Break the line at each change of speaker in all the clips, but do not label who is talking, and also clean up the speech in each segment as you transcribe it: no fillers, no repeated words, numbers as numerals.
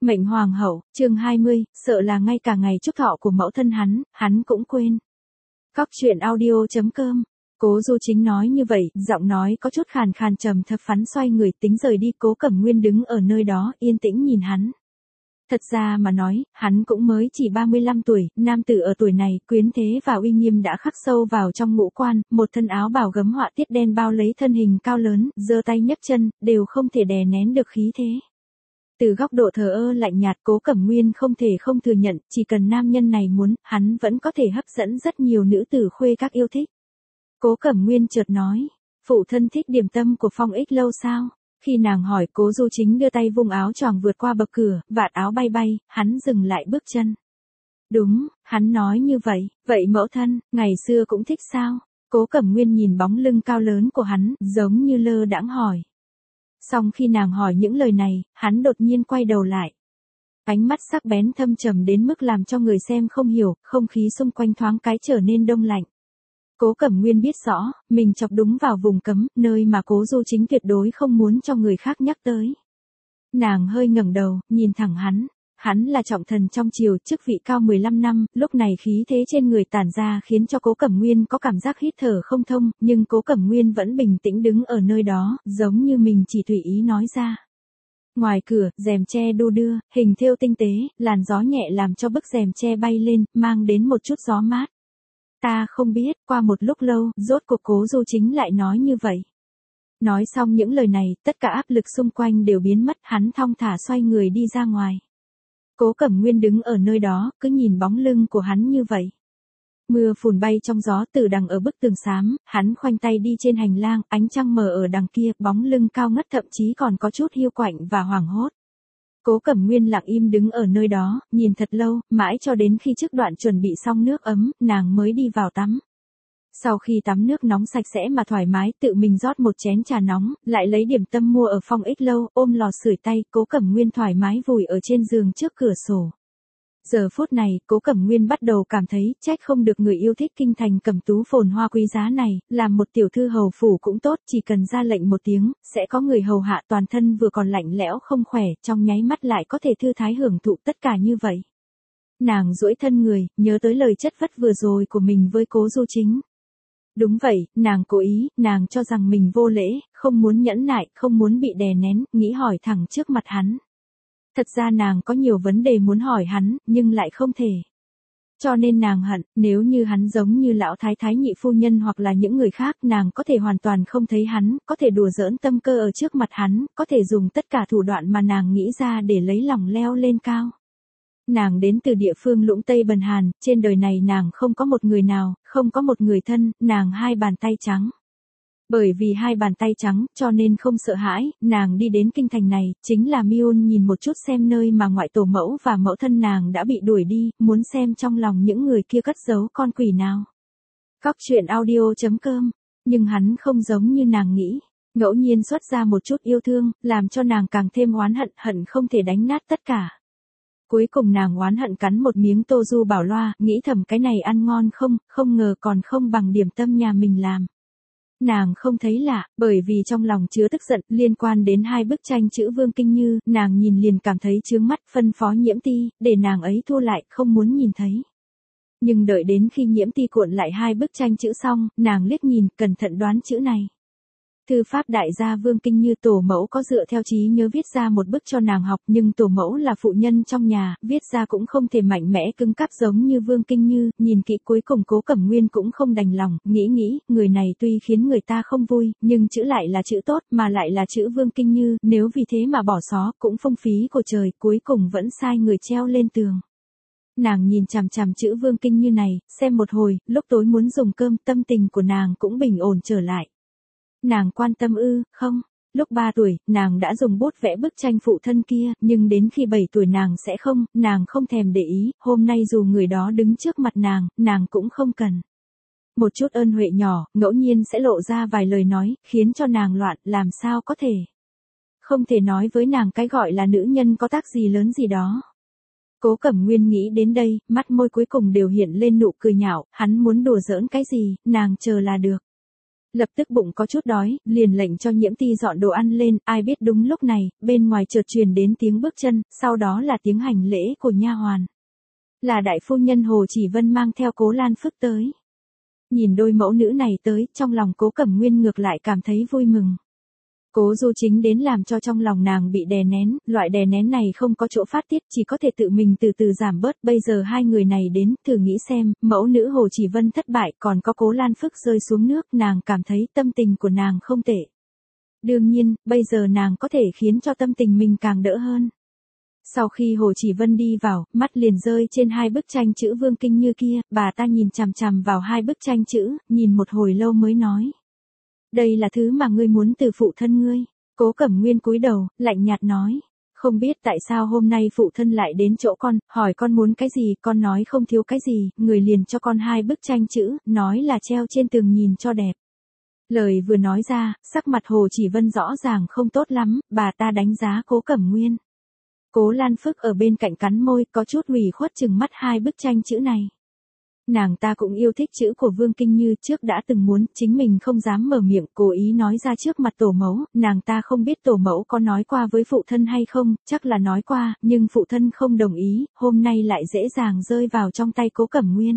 Mệnh Hoàng hậu, chương 20, sợ là ngay cả ngày chúc thọ của mẫu thân hắn cũng quên. Cóc truyện audio.com. Cố Du Chính nói như vậy, giọng nói có chút khàn khàn trầm thấp, phắn xoay người tính rời đi. Cố Cẩm Nguyên đứng ở nơi đó, yên tĩnh nhìn hắn. Thật ra mà nói, hắn cũng mới chỉ 35 tuổi, nam tử ở tuổi này, quyến thế và uy nghiêm đã khắc sâu vào trong ngũ quan, một thân áo bào gấm họa tiết đen bao lấy thân hình cao lớn, giơ tay nhấc chân, đều không thể đè nén được khí thế. Từ góc độ thờ ơ lạnh nhạt, Cố Cẩm Nguyên không thể không thừa nhận, chỉ cần nam nhân này muốn, hắn vẫn có thể hấp dẫn rất nhiều nữ tử khuê các yêu thích. Cố Cẩm Nguyên chợt nói, phụ thân thích điểm tâm của Phong Ích Lâu sao? Khi nàng hỏi, Cố Du Chính đưa tay vung áo choàng vượt qua bậc cửa, vạt áo bay bay, hắn dừng lại bước chân. Đúng, hắn nói như vậy, vậy mẫu thân, ngày xưa cũng thích sao? Cố Cẩm Nguyên nhìn bóng lưng cao lớn của hắn, giống như lơ đãng hỏi. Xong khi nàng hỏi những lời này, hắn đột nhiên quay đầu lại. Ánh mắt sắc bén thâm trầm đến mức làm cho người xem không hiểu, không khí xung quanh thoáng cái trở nên đông lạnh. Cố Cẩm Nguyên biết rõ, mình chọc đúng vào vùng cấm, nơi mà Cố Du Chính tuyệt đối không muốn cho người khác nhắc tới. Nàng hơi ngẩng đầu, nhìn thẳng hắn là trọng thần trong triều, chức vị cao 15 năm, lúc này khí thế trên người tản ra khiến cho Cố Cẩm Nguyên có cảm giác hít thở không thông, nhưng Cố Cẩm Nguyên vẫn bình tĩnh đứng ở nơi đó, giống như mình chỉ tùy ý nói ra. Ngoài cửa, rèm tre đu đưa, hình thêu tinh tế, làn gió nhẹ làm cho bức rèm tre bay lên, mang đến một chút gió mát. Ta không biết, qua một lúc lâu, rốt cuộc Cố Du Chính lại nói như vậy. Nói xong những lời này, tất cả áp lực xung quanh đều biến mất, hắn thong thả xoay người đi ra ngoài. Cố Cẩm Nguyên đứng ở nơi đó, cứ nhìn bóng lưng của hắn như vậy. Mưa phùn bay trong gió, Tử Đằng ở bức tường xám, hắn khoanh tay đi trên hành lang, ánh trăng mờ ở đằng kia, bóng lưng cao ngất thậm chí còn có chút hiu quạnh và hoảng hốt. Cố Cẩm Nguyên lặng im đứng ở nơi đó, nhìn thật lâu, mãi cho đến khi trước đoạn chuẩn bị xong nước ấm, nàng mới đi vào tắm. Sau khi tắm nước nóng sạch sẽ mà thoải mái, tự mình rót một chén trà nóng, lại lấy điểm tâm mua ở Phong Ích Lâu, ôm lò sưởi tay, Cố Cẩm Nguyên thoải mái vùi ở trên giường trước cửa sổ. Giờ phút này, Cố Cẩm Nguyên bắt đầu cảm thấy, trách không được người yêu thích kinh thành cẩm tú phồn hoa quý giá này, làm một tiểu thư hầu phủ cũng tốt, chỉ cần ra lệnh một tiếng, sẽ có người hầu hạ, toàn thân vừa còn lạnh lẽo không khỏe, trong nháy mắt lại có thể thư thái hưởng thụ tất cả như vậy. Nàng duỗi thân người, nhớ tới lời chất vấn vừa rồi của mình với Cố Du Chính. Đúng vậy, nàng cố ý, nàng cho rằng mình vô lễ, không muốn nhẫn nại, không muốn bị đè nén, nghĩ hỏi thẳng trước mặt hắn. Thật ra nàng có nhiều vấn đề muốn hỏi hắn, nhưng lại không thể. Cho nên nàng hận, nếu như hắn giống như lão thái thái nhị phu nhân hoặc là những người khác, nàng có thể hoàn toàn không thấy hắn, có thể đùa giỡn tâm cơ ở trước mặt hắn, có thể dùng tất cả thủ đoạn mà nàng nghĩ ra để lấy lòng leo lên cao. Nàng đến từ địa phương Lũng Tây Bần Hàn, trên đời này nàng không có một người nào, không có một người thân, nàng hai bàn tay trắng. Bởi vì hai bàn tay trắng, cho nên không sợ hãi, nàng đi đến kinh thành này, chính là Miun nhìn một chút xem nơi mà ngoại tổ mẫu và mẫu thân nàng đã bị đuổi đi, muốn xem trong lòng những người kia cất giấu con quỷ nào. Cóc truyện audio.com, nhưng hắn không giống như nàng nghĩ, ngẫu nhiên xuất ra một chút yêu thương, làm cho nàng càng thêm oán hận không thể đánh nát tất cả. Cuối cùng nàng oán hận cắn một miếng tô du bảo loa, nghĩ thầm cái này ăn ngon không ngờ còn không bằng điểm tâm nhà mình làm. Nàng không thấy lạ, bởi vì trong lòng chứa tức giận, liên quan đến hai bức tranh chữ Vương Kinh Như, nàng nhìn liền cảm thấy chướng mắt, phân phó Nhiễm Ti, để nàng ấy thu lại, không muốn nhìn thấy. Nhưng đợi đến khi Nhiễm Ti cuộn lại hai bức tranh chữ xong, nàng liếc nhìn, cẩn thận đoán chữ này. Thư pháp đại gia Vương Kinh Như tổ mẫu có dựa theo trí nhớ viết ra một bức cho nàng học, nhưng tổ mẫu là phụ nhân trong nhà, viết ra cũng không thể mạnh mẽ cứng cáp giống như Vương Kinh Như, nhìn kỹ cuối cùng Cố Cẩm Nguyên cũng không đành lòng, nghĩ, người này tuy khiến người ta không vui, nhưng chữ lại là chữ tốt, mà lại là chữ Vương Kinh Như, nếu vì thế mà bỏ xó, cũng phung phí của trời, cuối cùng vẫn sai người treo lên tường. Nàng nhìn chằm chằm chữ Vương Kinh Như này, xem một hồi, lúc tối muốn dùng cơm, tâm tình của nàng cũng bình ổn trở lại. Nàng quan tâm không? Lúc 3 tuổi, nàng đã dùng bút vẽ bức tranh phụ thân kia, nhưng đến khi 7 tuổi nàng không thèm để ý, hôm nay dù người đó đứng trước mặt nàng cũng không cần. Một chút ơn huệ nhỏ, ngẫu nhiên sẽ lộ ra vài lời nói, khiến cho nàng loạn, làm sao có thể. Không thể nói với nàng cái gọi là nữ nhân có tác gì lớn gì đó. Cố Cẩm Nguyên nghĩ đến đây, mắt môi cuối cùng đều hiện lên nụ cười nhạo, hắn muốn đùa giỡn cái gì, nàng chờ là được. Lập tức bụng có chút đói, liền lệnh cho Nhiễm Ti dọn đồ ăn lên, ai biết đúng lúc này, bên ngoài chợt truyền đến tiếng bước chân, sau đó là tiếng hành lễ của nha hoàn. Là đại phu nhân Hồ Chỉ Vân mang theo Cố Lan Phước tới. Nhìn đôi mẫu nữ này tới, trong lòng Cố Cẩm Nguyên ngược lại cảm thấy vui mừng. Cố Du Chính đến làm cho trong lòng nàng bị đè nén, loại đè nén này không có chỗ phát tiết, chỉ có thể tự mình từ từ giảm bớt. Bây giờ hai người này đến, thử nghĩ xem, mẫu nữ Hồ Chỉ Vân thất bại, còn có Cố Lan Phước rơi xuống nước, nàng cảm thấy tâm tình của nàng không tệ. Đương nhiên, bây giờ nàng có thể khiến cho tâm tình mình càng đỡ hơn. Sau khi Hồ Chỉ Vân đi vào, mắt liền rơi trên hai bức tranh chữ Vương Kinh Như kia, bà ta nhìn chằm chằm vào hai bức tranh chữ, nhìn một hồi lâu mới nói. Đây là thứ mà ngươi muốn từ phụ thân ngươi. Cố Cẩm Nguyên cúi đầu, lạnh nhạt nói. Không biết tại sao hôm nay phụ thân lại đến chỗ con, hỏi con muốn cái gì, con nói không thiếu cái gì, người liền cho con hai bức tranh chữ, nói là treo trên tường nhìn cho đẹp. Lời vừa nói ra, sắc mặt Hồ Chỉ Vân rõ ràng không tốt lắm, bà ta đánh giá Cố Cẩm Nguyên. Cố Lan Phước ở bên cạnh cắn môi, có chút ủy khuất chừng mắt hai bức tranh chữ này. Nàng ta cũng yêu thích chữ của Vương Kinh Như, trước đã từng muốn, chính mình không dám mở miệng, cố ý nói ra trước mặt tổ mẫu, nàng ta không biết tổ mẫu có nói qua với phụ thân hay không, chắc là nói qua, nhưng phụ thân không đồng ý, hôm nay lại dễ dàng rơi vào trong tay Cố Cẩm Nguyên.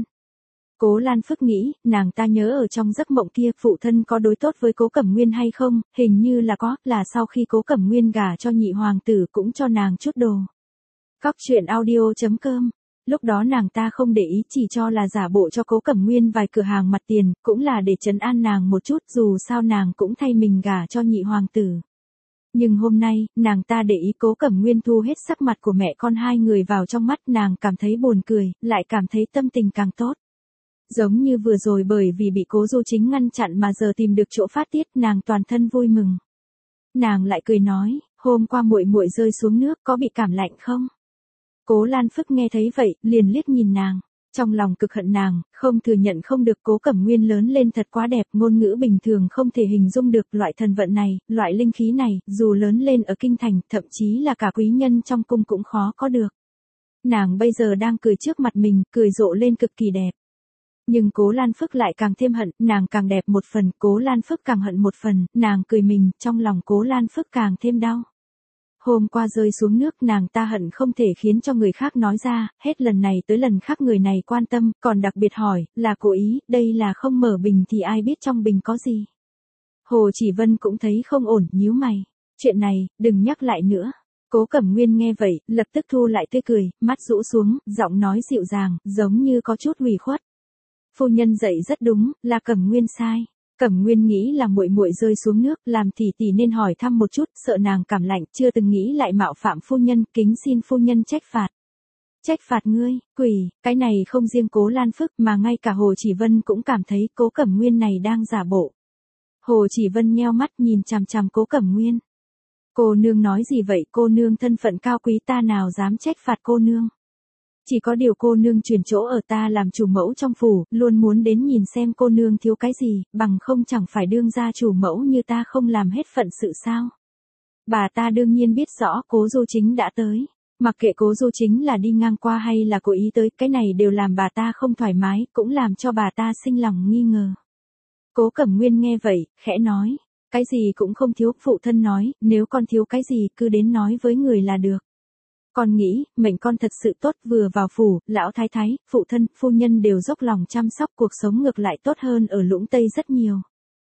Cố Lan Phước nghĩ, nàng ta nhớ ở trong giấc mộng kia, phụ thân có đối tốt với Cố Cẩm Nguyên hay không, hình như là có, là sau khi Cố Cẩm Nguyên gả cho nhị hoàng tử cũng cho nàng chút đồ. Cóc truyện audio.com. Lúc đó nàng ta không để ý, chỉ cho là giả bộ cho Cố Cẩm Nguyên vài cửa hàng mặt tiền, cũng là để trấn an nàng một chút, dù sao nàng cũng thay mình gả cho nhị hoàng tử. Nhưng hôm nay, nàng ta để ý Cố Cẩm Nguyên thu hết sắc mặt của mẹ con hai người vào trong mắt, nàng cảm thấy buồn cười, lại cảm thấy tâm tình càng tốt. Giống như vừa rồi bởi vì bị Cố Du Chính ngăn chặn mà giờ tìm được chỗ phát tiết, nàng toàn thân vui mừng. Nàng lại cười nói, hôm qua muội muội rơi xuống nước có bị cảm lạnh không? Cố Lan Phước nghe thấy vậy, liền liếc nhìn nàng, trong lòng cực hận nàng, không thừa nhận không được. Cố Cẩm Nguyên lớn lên thật quá đẹp, ngôn ngữ bình thường không thể hình dung được, loại thần vận này, loại linh khí này, dù lớn lên ở kinh thành, thậm chí là cả quý nhân trong cung cũng khó có được. Nàng bây giờ đang cười trước mặt mình, cười rộ lên cực kỳ đẹp. Nhưng Cố Lan Phước lại càng thêm hận, nàng càng đẹp một phần, Cố Lan Phước càng hận một phần, nàng cười mình, trong lòng Cố Lan Phước càng thêm đau. Hôm qua rơi xuống nước, nàng ta hận không thể khiến cho người khác nói ra, hết lần này tới lần khác người này quan tâm, còn đặc biệt hỏi, là cố ý, đây là không mở bình thì ai biết trong bình có gì. Hồ Chỉ Vân cũng thấy không ổn, nhíu mày. Chuyện này, đừng nhắc lại nữa. Cố Cẩm Nguyên nghe vậy, lập tức thu lại tươi cười, mắt rũ xuống, giọng nói dịu dàng, giống như có chút ủy khuất. Phu nhân dạy rất đúng, là Cẩm Nguyên sai. Cẩm Nguyên nghĩ là muội muội rơi xuống nước, làm tỷ tỷ nên hỏi thăm một chút, sợ nàng cảm lạnh, chưa từng nghĩ lại mạo phạm phu nhân, kính xin phu nhân trách phạt. Trách phạt ngươi, quỷ, cái này không riêng Cố Lan Phước mà ngay cả Hồ Chỉ Vân cũng cảm thấy Cố Cẩm Nguyên này đang giả bộ. Hồ Chỉ Vân nheo mắt nhìn chằm chằm Cố Cẩm Nguyên. Cô nương nói gì vậy, cô nương thân phận cao quý, ta nào dám trách phạt cô nương. Chỉ có điều cô nương chuyển chỗ ở, ta làm chủ mẫu trong phủ, luôn muốn đến nhìn xem cô nương thiếu cái gì, bằng không chẳng phải đương gia chủ mẫu như ta không làm hết phận sự sao. Bà ta đương nhiên biết rõ Cố Du Chính đã tới. Mặc kệ Cố Du Chính là đi ngang qua hay là cố ý tới, cái này đều làm bà ta không thoải mái, cũng làm cho bà ta sinh lòng nghi ngờ. Cố Cẩm Nguyên nghe vậy, khẽ nói, cái gì cũng không thiếu, phụ thân nói, nếu con thiếu cái gì cứ đến nói với người là được. Con nghĩ, mệnh con thật sự tốt, vừa vào phủ, lão thái thái, phụ thân, phu nhân đều dốc lòng chăm sóc, cuộc sống ngược lại tốt hơn ở Lũng Tây rất nhiều.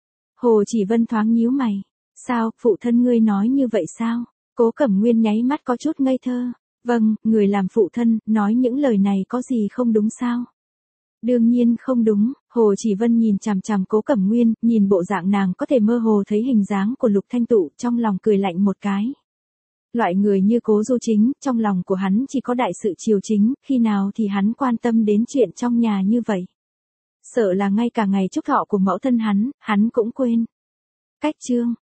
Hồ Chỉ Vân thoáng nhíu mày. Sao, phụ thân ngươi nói như vậy sao? Cố Cẩm Nguyên nháy mắt có chút ngây thơ. Vâng, người làm phụ thân, nói những lời này có gì không đúng sao? Đương nhiên không đúng. Hồ Chỉ Vân nhìn chằm chằm Cố Cẩm Nguyên, nhìn bộ dạng nàng có thể mơ hồ thấy hình dáng của Lục Thanh Tụ, trong lòng cười lạnh một cái. Loại người như Cố Du Chính, trong lòng của hắn chỉ có đại sự triều chính, khi nào thì hắn quan tâm đến chuyện trong nhà như vậy. Sợ là ngay cả ngày chúc thọ của mẫu thân hắn cũng quên. Cách chương